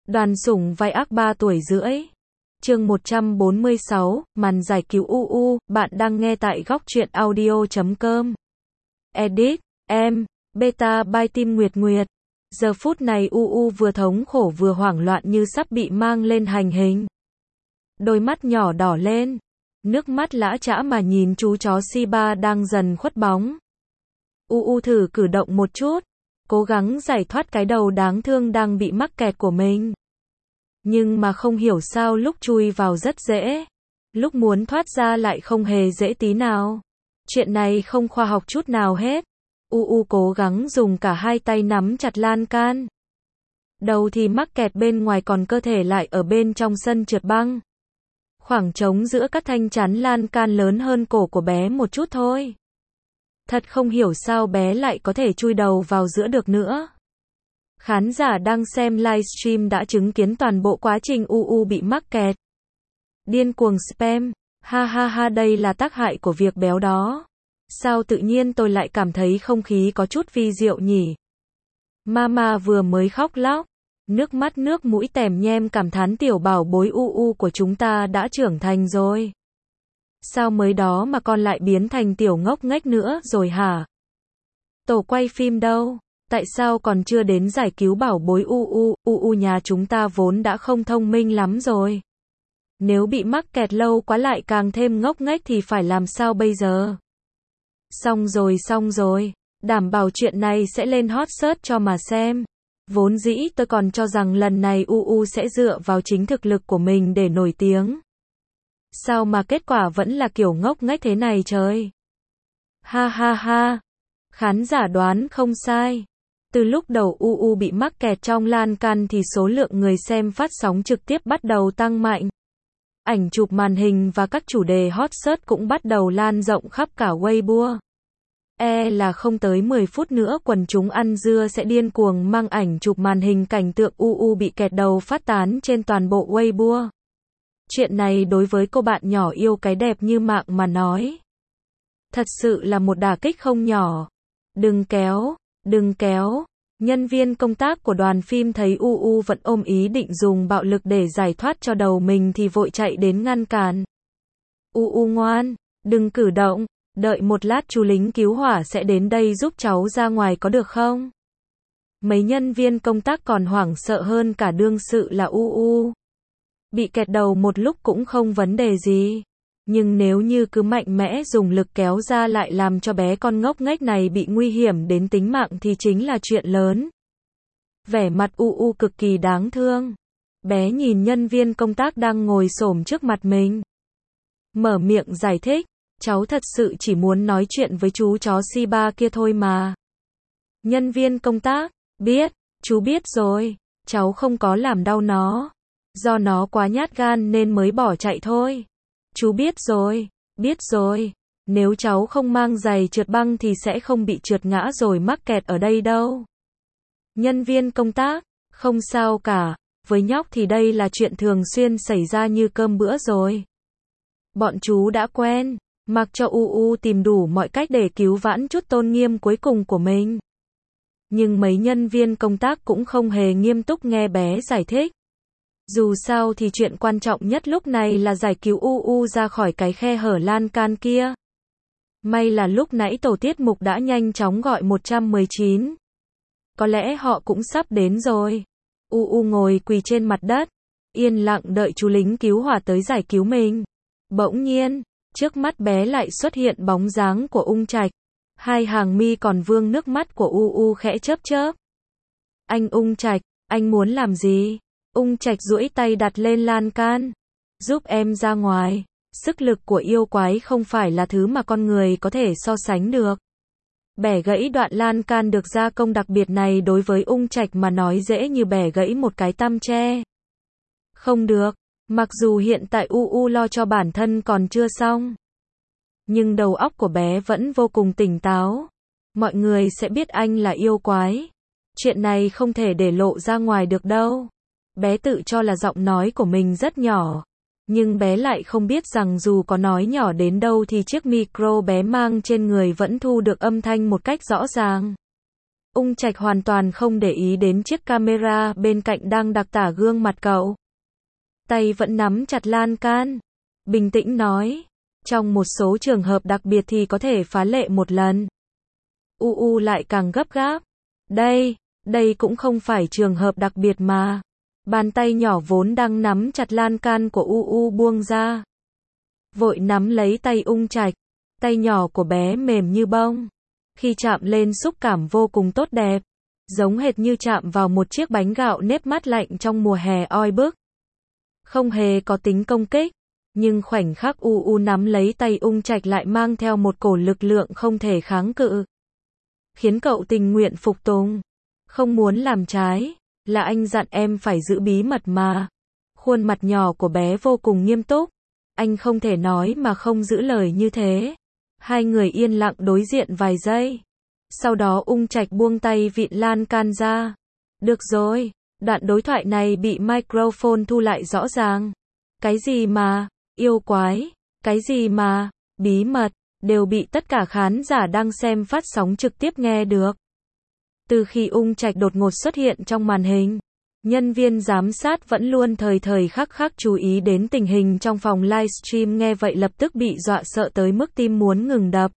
Đoàn sủng vai ác 3 tuổi rưỡi. Chương 146, màn giải cứu UU, bạn đang nghe tại góc truyện audio.com. Edit, em, Beta by Team Nguyệt Nguyệt. Giờ phút này UU vừa thống khổ vừa hoảng loạn như sắp bị mang lên hành hình. Đôi mắt nhỏ đỏ lên, nước mắt lã chã mà nhìn chú chó Shiba đang dần khuất bóng. UU thử cử động một chút, cố gắng giải thoát cái đầu đáng thương đang bị mắc kẹt của mình. Nhưng mà không hiểu sao lúc chui vào rất dễ, lúc muốn thoát ra lại không hề dễ tí nào. Chuyện này không khoa học chút nào hết. UU cố gắng dùng cả hai tay nắm chặt lan can. Đầu thì mắc kẹt bên ngoài còn cơ thể lại ở bên trong sân trượt băng. Khoảng trống giữa các thanh chắn lan can lớn hơn cổ của bé một chút thôi. Thật không hiểu sao bé lại có thể chui đầu vào giữa được nữa. Khán giả đang xem livestream đã chứng kiến toàn bộ quá trình UU bị mắc kẹt. Điên cuồng spam, ha ha ha, đây là tác hại của việc béo đó. Sao tự nhiên tôi lại cảm thấy không khí có chút vi diệu nhỉ? Mama vừa mới khóc lóc, nước mắt nước mũi tèm nhem cảm thán tiểu bảo bối UU của chúng ta đã trưởng thành rồi. Sao mới đó mà con lại biến thành tiểu ngốc nghếch nữa rồi hả? Tổ quay phim đâu? Tại sao còn chưa đến giải cứu bảo bối UU nhà chúng ta vốn đã không thông minh lắm rồi. Nếu bị mắc kẹt lâu quá lại càng thêm ngốc nghếch thì phải làm sao bây giờ? Xong rồi, đảm bảo chuyện này sẽ lên hot search cho mà xem. Vốn dĩ tôi còn cho rằng lần này UU sẽ dựa vào chính thực lực của mình để nổi tiếng. Sao mà kết quả vẫn là kiểu ngốc nghếch thế này trời? Ha ha ha. Khán giả đoán không sai. Từ lúc đầu UU bị mắc kẹt trong lan can thì số lượng người xem phát sóng trực tiếp bắt đầu tăng mạnh. Ảnh chụp màn hình và các chủ đề hot search cũng bắt đầu lan rộng khắp cả Weibo. Là không tới 10 phút nữa quần chúng ăn dưa sẽ điên cuồng mang ảnh chụp màn hình cảnh tượng UU bị kẹt đầu phát tán trên toàn bộ Weibo. Chuyện này đối với cô bạn nhỏ yêu cái đẹp như mạng mà nói, thật sự là một đả kích không nhỏ. Đừng kéo. Nhân viên công tác của đoàn phim thấy UU vẫn ôm ý định dùng bạo lực để giải thoát cho đầu mình thì vội chạy đến ngăn cản. UU ngoan, đừng cử động, đợi một lát chú lính cứu hỏa sẽ đến đây giúp cháu ra ngoài có được không? Mấy nhân viên công tác còn hoảng sợ hơn cả đương sự là UU. Bị kẹt đầu một lúc cũng không vấn đề gì. Nhưng nếu như cứ mạnh mẽ dùng lực kéo ra lại làm cho bé con ngốc nghếch này bị nguy hiểm đến tính mạng thì chính là chuyện lớn. Vẻ mặt UU cực kỳ đáng thương. Bé nhìn nhân viên công tác đang ngồi xổm trước mặt mình. Mở miệng giải thích, cháu thật sự chỉ muốn nói chuyện với chú chó Shiba kia thôi mà. Nhân viên công tác, biết, chú biết rồi, cháu không có làm đau nó. Do nó quá nhát gan nên mới bỏ chạy thôi. Chú biết rồi, nếu cháu không mang giày trượt băng thì sẽ không bị trượt ngã rồi mắc kẹt ở đây đâu. Nhân viên công tác, không sao cả, với nhóc thì đây là chuyện thường xuyên xảy ra như cơm bữa rồi. Bọn chú đã quen, mặc cho UU tìm đủ mọi cách để cứu vãn chút tôn nghiêm cuối cùng của mình. Nhưng mấy nhân viên công tác cũng không hề nghiêm túc nghe bé giải thích. Dù sao thì chuyện quan trọng nhất lúc này là giải cứu UU ra khỏi cái khe hở lan can kia. May là lúc nãy tổ tiết mục đã nhanh chóng gọi 119. Có lẽ họ cũng sắp đến rồi. UU ngồi quỳ trên mặt đất, yên lặng đợi chú lính cứu hỏa tới giải cứu mình. Bỗng nhiên, trước mắt bé lại xuất hiện bóng dáng của Ung Trạch. Hai hàng mi còn vương nước mắt của UU khẽ chớp chớp. Anh Ung Trạch, anh muốn làm gì? Ung Trạch duỗi tay đặt lên lan can. Giúp em ra ngoài. Sức lực của yêu quái không phải là thứ mà con người có thể so sánh được. Bẻ gãy đoạn lan can được gia công đặc biệt này đối với Ung Trạch mà nói dễ như bẻ gãy một cái tăm tre. Không được, mặc dù hiện tại UU lo cho bản thân còn chưa xong. Nhưng đầu óc của bé vẫn vô cùng tỉnh táo. Mọi người sẽ biết anh là yêu quái. Chuyện này không thể để lộ ra ngoài được đâu. Bé tự cho là giọng nói của mình rất nhỏ. Nhưng bé lại không biết rằng dù có nói nhỏ đến đâu thì chiếc micro bé mang trên người vẫn thu được âm thanh một cách rõ ràng. Ung Trạch hoàn toàn không để ý đến chiếc camera bên cạnh đang đặc tả gương mặt cậu. Tay vẫn nắm chặt lan can. Bình tĩnh nói. Trong một số trường hợp đặc biệt thì có thể phá lệ một lần. UU lại càng gấp gáp. Đây cũng không phải trường hợp đặc biệt mà. Bàn tay nhỏ vốn đang nắm chặt lan can của UU buông ra. Vội nắm lấy tay Ung Trạch. Tay nhỏ của bé mềm như bông. Khi chạm lên xúc cảm vô cùng tốt đẹp. Giống hệt như chạm vào một chiếc bánh gạo nếp mát lạnh trong mùa hè oi bức. Không hề có tính công kích. Nhưng khoảnh khắc UU nắm lấy tay Ung Trạch lại mang theo một cổ lực lượng không thể kháng cự. Khiến cậu tình nguyện phục tùng. Không muốn làm trái. Là anh dặn em phải giữ bí mật mà. Khuôn mặt nhỏ của bé vô cùng nghiêm túc. Anh không thể nói mà không giữ lời như thế. Hai người yên lặng đối diện vài giây. Sau đó Ung Trạch buông tay vịn lan can ra. Được rồi, đoạn đối thoại này bị microphone thu lại rõ ràng. Cái gì mà, yêu quái, cái gì mà, bí mật, đều bị tất cả khán giả đang xem phát sóng trực tiếp nghe được. Từ khi Ung Trạch đột ngột xuất hiện trong màn hình, nhân viên giám sát vẫn luôn thời thời khắc khắc chú ý đến tình hình trong phòng livestream, nghe vậy lập tức bị dọa sợ tới mức tim muốn ngừng đập.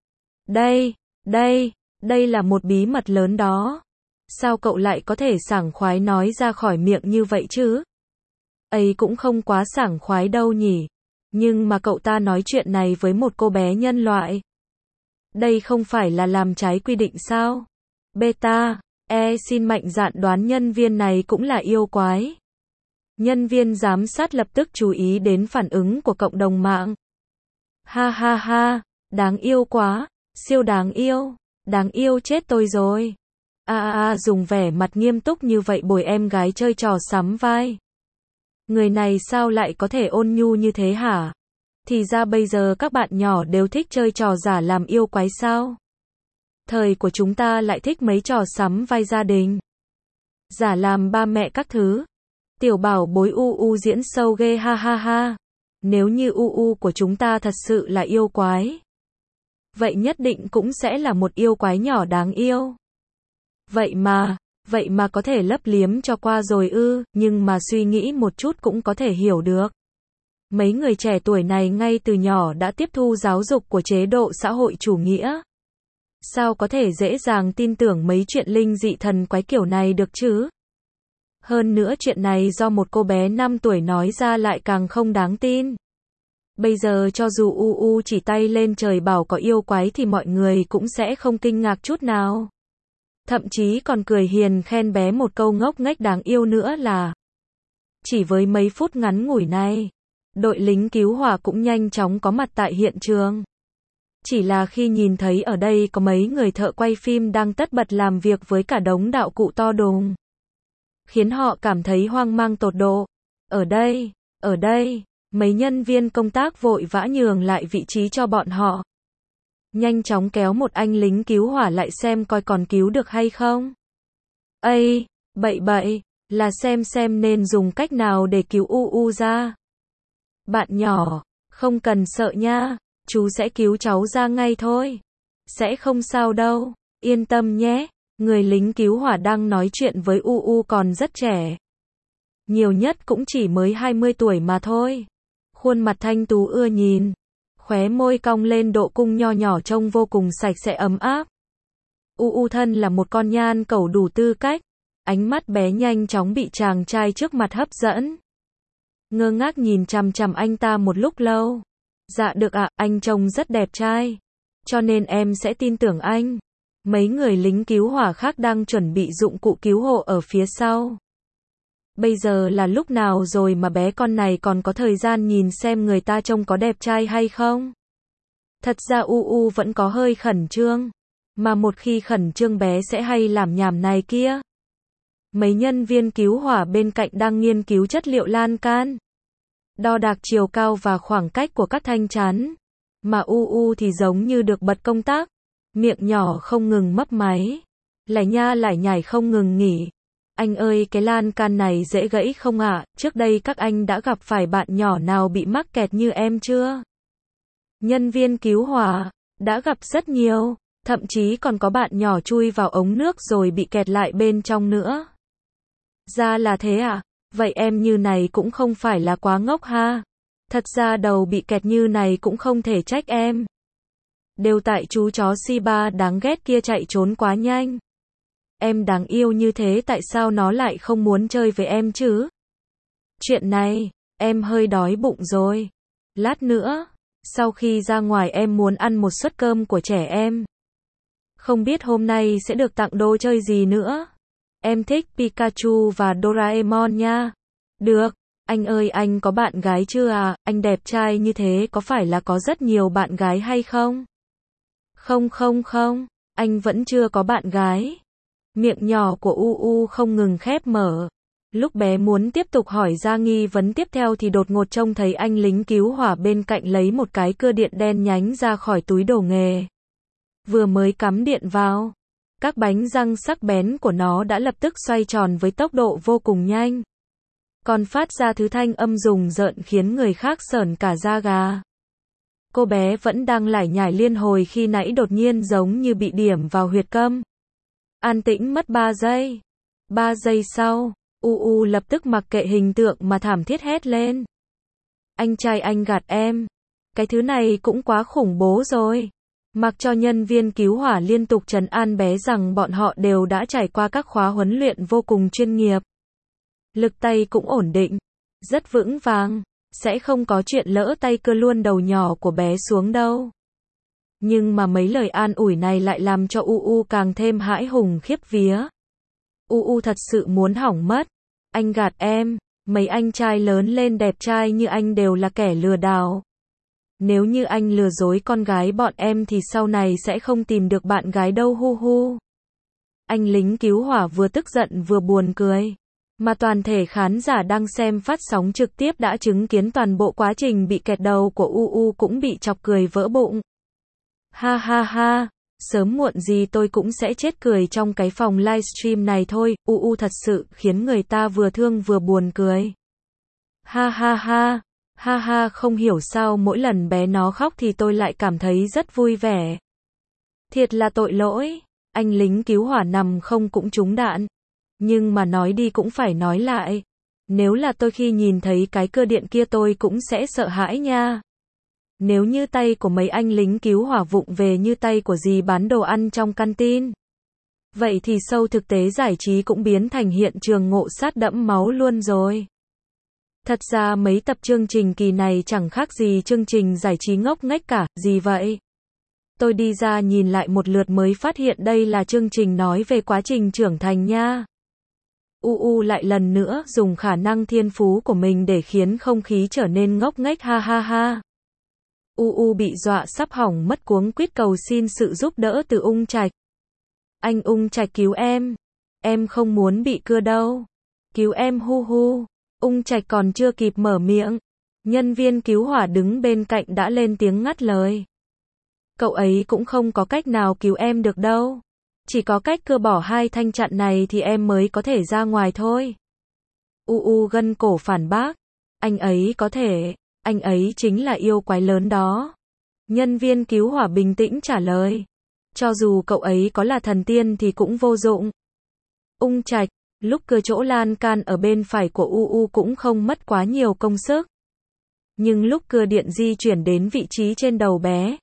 Đây là một bí mật lớn đó. Sao cậu lại có thể sảng khoái nói ra khỏi miệng như vậy chứ? Ấy cũng không quá sảng khoái đâu nhỉ. Nhưng mà cậu ta nói chuyện này với một cô bé nhân loại. Đây không phải là làm trái quy định sao? Beta, xin mạnh dạn đoán nhân viên này cũng là yêu quái. Nhân viên giám sát lập tức chú ý đến phản ứng của cộng đồng mạng. Ha ha ha, đáng yêu quá, siêu đáng yêu chết tôi rồi. Dùng vẻ mặt nghiêm túc như vậy bồi em gái chơi trò sắm vai. Người này sao lại có thể ôn nhu như thế hả? Thì ra bây giờ các bạn nhỏ đều thích chơi trò giả làm yêu quái sao? Thời của chúng ta lại thích mấy trò sắm vai gia đình. Giả làm ba mẹ các thứ. Tiểu bảo bối UU diễn sâu ghê ha ha ha. Nếu như UU của chúng ta thật sự là yêu quái. Vậy nhất định cũng sẽ là một yêu quái nhỏ đáng yêu. Vậy mà có thể lấp liếm cho qua rồi ư, nhưng mà suy nghĩ một chút cũng có thể hiểu được. Mấy người trẻ tuổi này ngay từ nhỏ đã tiếp thu giáo dục của chế độ xã hội chủ nghĩa. Sao có thể dễ dàng tin tưởng mấy chuyện linh dị thần quái kiểu này được chứ? Hơn nữa chuyện này do một cô bé 5 tuổi nói ra lại càng không đáng tin. Bây giờ cho dù UU chỉ tay lên trời bảo có yêu quái thì mọi người cũng sẽ không kinh ngạc chút nào. Thậm chí còn cười hiền khen bé một câu ngốc nghếch đáng yêu nữa là. Chỉ với mấy phút ngắn ngủi này, đội lính cứu hỏa cũng nhanh chóng có mặt tại hiện trường. Chỉ là khi nhìn thấy ở đây có mấy người thợ quay phim đang tất bật làm việc với cả đống đạo cụ to đùng, khiến họ cảm thấy hoang mang tột độ. Ở đây, mấy nhân viên công tác vội vã nhường lại vị trí cho bọn họ. Nhanh chóng kéo một anh lính cứu hỏa lại xem coi còn cứu được hay không. Bậy, là xem nên dùng cách nào để cứu UU ra. Bạn nhỏ, không cần sợ nha, chú sẽ cứu cháu ra ngay thôi. Sẽ không sao đâu, yên tâm nhé. Người lính cứu hỏa đang nói chuyện với UU còn rất trẻ. Nhiều nhất cũng chỉ mới 20 tuổi mà thôi. Khuôn mặt thanh tú ưa nhìn. Khóe môi cong lên độ cung nho nhỏ trông vô cùng sạch sẽ ấm áp. UU thân là một con nhan cẩu đủ tư cách. Ánh mắt bé nhanh chóng bị chàng trai trước mặt hấp dẫn. Ngơ ngác nhìn chằm chằm anh ta một lúc lâu. Dạ được ạ, anh trông rất đẹp trai. Cho nên em sẽ tin tưởng anh. Mấy người lính cứu hỏa khác đang chuẩn bị dụng cụ cứu hộ ở phía sau. Bây giờ là lúc nào rồi mà bé con này còn có thời gian nhìn xem người ta trông có đẹp trai hay không? Thật ra UU vẫn có hơi khẩn trương. Mà một khi khẩn trương bé sẽ hay làm nhảm này kia. Mấy nhân viên cứu hỏa bên cạnh đang nghiên cứu chất liệu lan can. Đo đạc chiều cao và khoảng cách của các thanh chắn. Mà UU thì giống như được bật công tác. Miệng nhỏ không ngừng mấp máy. Lải nha lải nhải không ngừng nghỉ. Anh ơi, cái lan can này dễ gãy không ạ? Trước đây các anh đã gặp phải bạn nhỏ nào bị mắc kẹt như em chưa? Nhân viên cứu hỏa, đã gặp rất nhiều. Thậm chí còn có bạn nhỏ chui vào ống nước rồi bị kẹt lại bên trong nữa. Ra là thế à? Vậy em như này cũng không phải là quá ngốc ha. Thật ra đầu bị kẹt như này cũng không thể trách em. Đều tại chú chó Shiba đáng ghét kia chạy trốn quá nhanh. Em đáng yêu như thế tại sao nó lại không muốn chơi với em chứ? Chuyện này, em hơi đói bụng rồi. Lát nữa, sau khi ra ngoài em muốn ăn một suất cơm của trẻ em. Không biết hôm nay sẽ được tặng đồ chơi gì nữa. Em thích Pikachu và Doraemon nha. Được, anh ơi anh có bạn gái chưa à? Anh đẹp trai như thế có phải là có rất nhiều bạn gái hay không? Không, anh vẫn chưa có bạn gái. Miệng nhỏ của UU không ngừng khép mở. Lúc bé muốn tiếp tục hỏi ra nghi vấn tiếp theo thì đột ngột trông thấy anh lính cứu hỏa bên cạnh lấy một cái cưa điện đen nhánh ra khỏi túi đồ nghề. Vừa mới cắm điện vào, các bánh răng sắc bén của nó đã lập tức xoay tròn với tốc độ vô cùng nhanh. Còn phát ra thứ thanh âm rùng rợn khiến người khác sởn cả da gà. Cô bé vẫn đang lải nhải liên hồi khi nãy đột nhiên giống như bị điểm vào huyệt câm. An tĩnh mất 3 giây. 3 giây sau, UU lập tức mặc kệ hình tượng mà thảm thiết hét lên. Anh trai anh gạt em. Cái thứ này cũng quá khủng bố rồi. Mặc cho nhân viên cứu hỏa liên tục trấn an bé rằng bọn họ đều đã trải qua các khóa huấn luyện vô cùng chuyên nghiệp. Lực tay cũng ổn định, rất vững vàng, sẽ không có chuyện lỡ tay cưa luôn đầu nhỏ của bé xuống đâu. Nhưng mà mấy lời an ủi này lại làm cho UU càng thêm hãi hùng khiếp vía. UU thật sự muốn hỏng mất. Anh gạt em, mấy anh trai lớn lên đẹp trai như anh đều là kẻ lừa đảo. Nếu như anh lừa dối con gái bọn em thì sau này sẽ không tìm được bạn gái đâu hu hu. Anh lính cứu hỏa vừa tức giận vừa buồn cười. Mà toàn thể khán giả đang xem phát sóng trực tiếp đã chứng kiến toàn bộ quá trình bị kẹt đầu của UU cũng bị chọc cười vỡ bụng. Ha ha ha, sớm muộn gì tôi cũng sẽ chết cười trong cái phòng livestream này thôi, UU thật sự khiến người ta vừa thương vừa buồn cười. Ha ha ha, ha ha không hiểu sao mỗi lần bé nó khóc thì tôi lại cảm thấy rất vui vẻ. Thiệt là tội lỗi, anh lính cứu hỏa nằm không cũng trúng đạn. Nhưng mà nói đi cũng phải nói lại. Nếu là tôi khi nhìn thấy cái cưa điện kia tôi cũng sẽ sợ hãi nha. Nếu như tay của mấy anh lính cứu hỏa vụng về như tay của dì bán đồ ăn trong canteen. Vậy thì show thực tế giải trí cũng biến thành hiện trường ngộ sát đẫm máu luôn rồi. Thật ra mấy tập chương trình kỳ này chẳng khác gì chương trình giải trí ngốc nghếch cả, gì vậy? Tôi đi ra nhìn lại một lượt mới phát hiện đây là chương trình nói về quá trình trưởng thành nha. UU lại lần nữa dùng khả năng thiên phú của mình để khiến không khí trở nên ngốc nghếch ha ha ha. UU bị dọa sắp hỏng mất cuống quýt cầu xin sự giúp đỡ từ Ung Trạch. Anh Ung Trạch cứu em không muốn bị cưa đâu. Cứu em hu hu. Ung Trạch còn chưa kịp mở miệng. Nhân viên cứu hỏa đứng bên cạnh đã lên tiếng ngắt lời. Cậu ấy cũng không có cách nào cứu em được đâu. Chỉ có cách cưa bỏ hai thanh chặn này thì em mới có thể ra ngoài thôi. UU gân cổ phản bác. Anh ấy có thể, anh ấy chính là yêu quái lớn đó. Nhân viên cứu hỏa bình tĩnh trả lời. Cho dù cậu ấy có là thần tiên thì cũng vô dụng. Ung Trạch, lúc cưa chỗ lan can ở bên phải của UU cũng không mất quá nhiều công sức. Nhưng lúc cưa điện di chuyển đến vị trí trên đầu bé,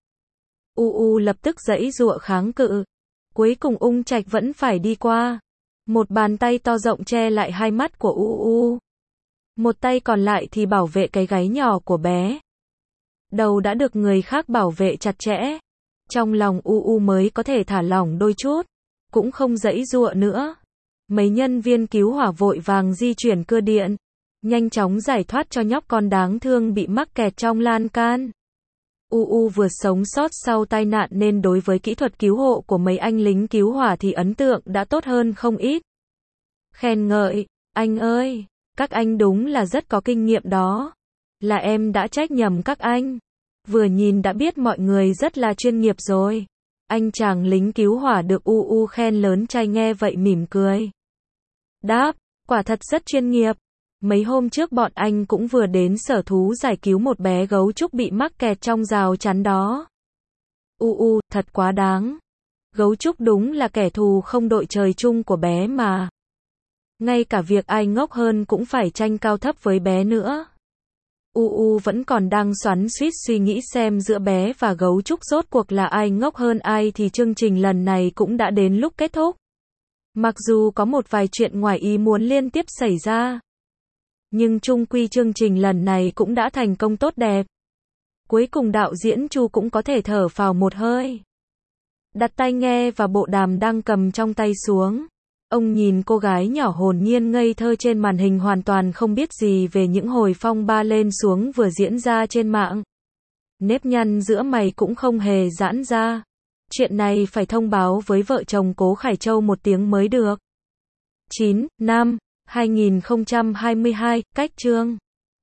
UU lập tức giãy giụa kháng cự. Cuối cùng Ung Trạch vẫn phải đi qua. Một bàn tay to rộng che lại hai mắt của UU. Một tay còn lại thì bảo vệ cái gáy nhỏ của bé. Đầu đã được người khác bảo vệ chặt chẽ. Trong lòng UU mới có thể thả lỏng đôi chút. Cũng không giãy giụa nữa. Mấy nhân viên cứu hỏa vội vàng di chuyển cưa điện. Nhanh chóng giải thoát cho nhóc con đáng thương bị mắc kẹt trong lan can. UU vừa sống sót sau tai nạn nên đối với kỹ thuật cứu hộ của mấy anh lính cứu hỏa thì ấn tượng đã tốt hơn không ít. Khen ngợi, anh ơi, các anh đúng là rất có kinh nghiệm đó. Là em đã trách nhầm các anh. Vừa nhìn đã biết mọi người rất là chuyên nghiệp rồi. Anh chàng lính cứu hỏa được UU khen lớn trai nghe vậy mỉm cười. Đáp, quả thật rất chuyên nghiệp. Mấy hôm trước bọn anh cũng vừa đến sở thú giải cứu một bé gấu trúc bị mắc kẹt trong rào chắn đó. UU, thật quá đáng. Gấu trúc đúng là kẻ thù không đội trời chung của bé mà. Ngay cả việc ai ngốc hơn cũng phải tranh cao thấp với bé nữa. UU vẫn còn đang xoắn xuýt suy nghĩ xem giữa bé và gấu trúc rốt cuộc là ai ngốc hơn ai thì chương trình lần này cũng đã đến lúc kết thúc. Mặc dù có một vài chuyện ngoài ý muốn liên tiếp xảy ra, nhưng chung quy chương trình lần này cũng đã thành công tốt đẹp. Cuối cùng đạo diễn Chu cũng có thể thở phào một hơi. Đặt tai nghe và bộ đàm đang cầm trong tay xuống. Ông nhìn cô gái nhỏ hồn nhiên ngây thơ trên màn hình hoàn toàn không biết gì về những hồi phong ba lên xuống vừa diễn ra trên mạng. Nếp nhăn giữa mày cũng không hề giãn ra. Chuyện này phải thông báo với vợ chồng Cố Khải Châu một tiếng mới được. 9/5/2022, cách chương